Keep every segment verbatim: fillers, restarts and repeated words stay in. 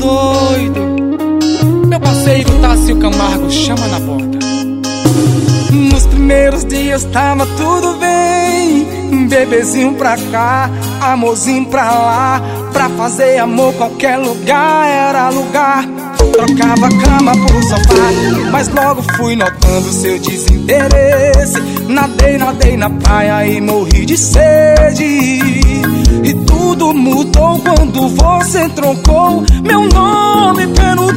doido. Meu parceiro Tássio Camargo chama na porta. Nos primeiros dias tava tudo bem, bebezinho pra cá, amorzinho pra lá. Pra fazer amor qualquer lugar era lugar. Trocava a cama por sofá, mas logo fui notando seu desinteresse. Nadei, nadei na praia e morri de sede. E tudo mudou quando você trocou meu nome pelo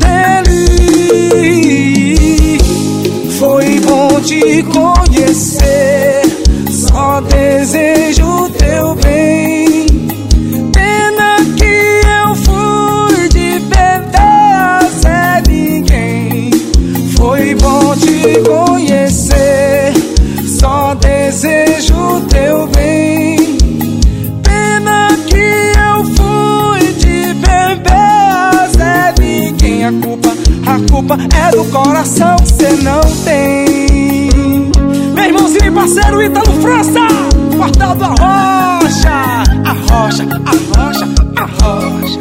dele. Foi bom te conhecer, só desejo teu bem. Pena que eu fui de beber a Zé Ninguém. Foi bom te conhecer, só desejo teu bem. Pena que eu fui de beber a Zé Ninguém. A culpa, a culpa é do coração que cê não tem. Meu irmãozinho e parceiro Ítalo França, Portal do Arrocha, Arrocha, Arrocha, Arrocha.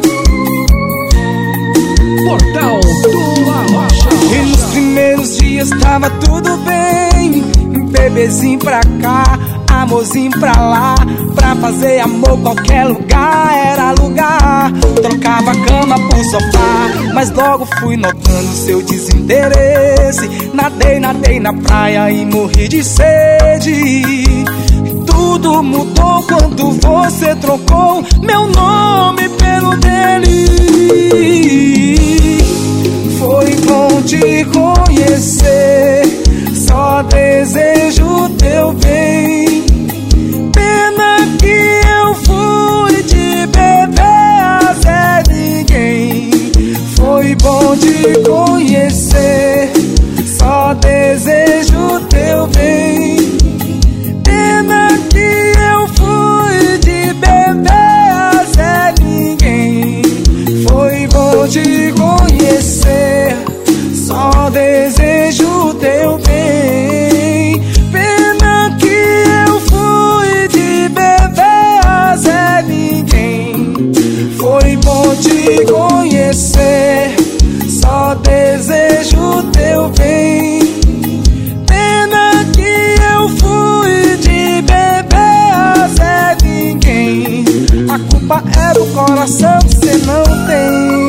Portal do Arrocha. E nos primeiros dias tava tudo bem, bebezinho pra cá, amorzinho pra lá. Pra fazer amor qualquer lugar era lugar. Trocava a cama por sofá, mas logo fui notando seu desinteresse. Nadei, nadei na praia e morri de sede. Tudo mudou quando você trocou meu nome pelo dele. Foi bom te conhecer, só desejo teu bem. Pena que eu fui de beber a Zé Ninguém. Foi bom te conhecer, só desejo teu bem. Pena que eu fui de beber a Zé Ninguém. Foi bom te conhecer, só desejo teu bem. Pena que eu fui de beber a Zé Ninguém. Foi bom te conhecer, só desejo teu bem. Pena que eu fui de beber a Zé Ninguém. A culpa é do coração que cê não tem.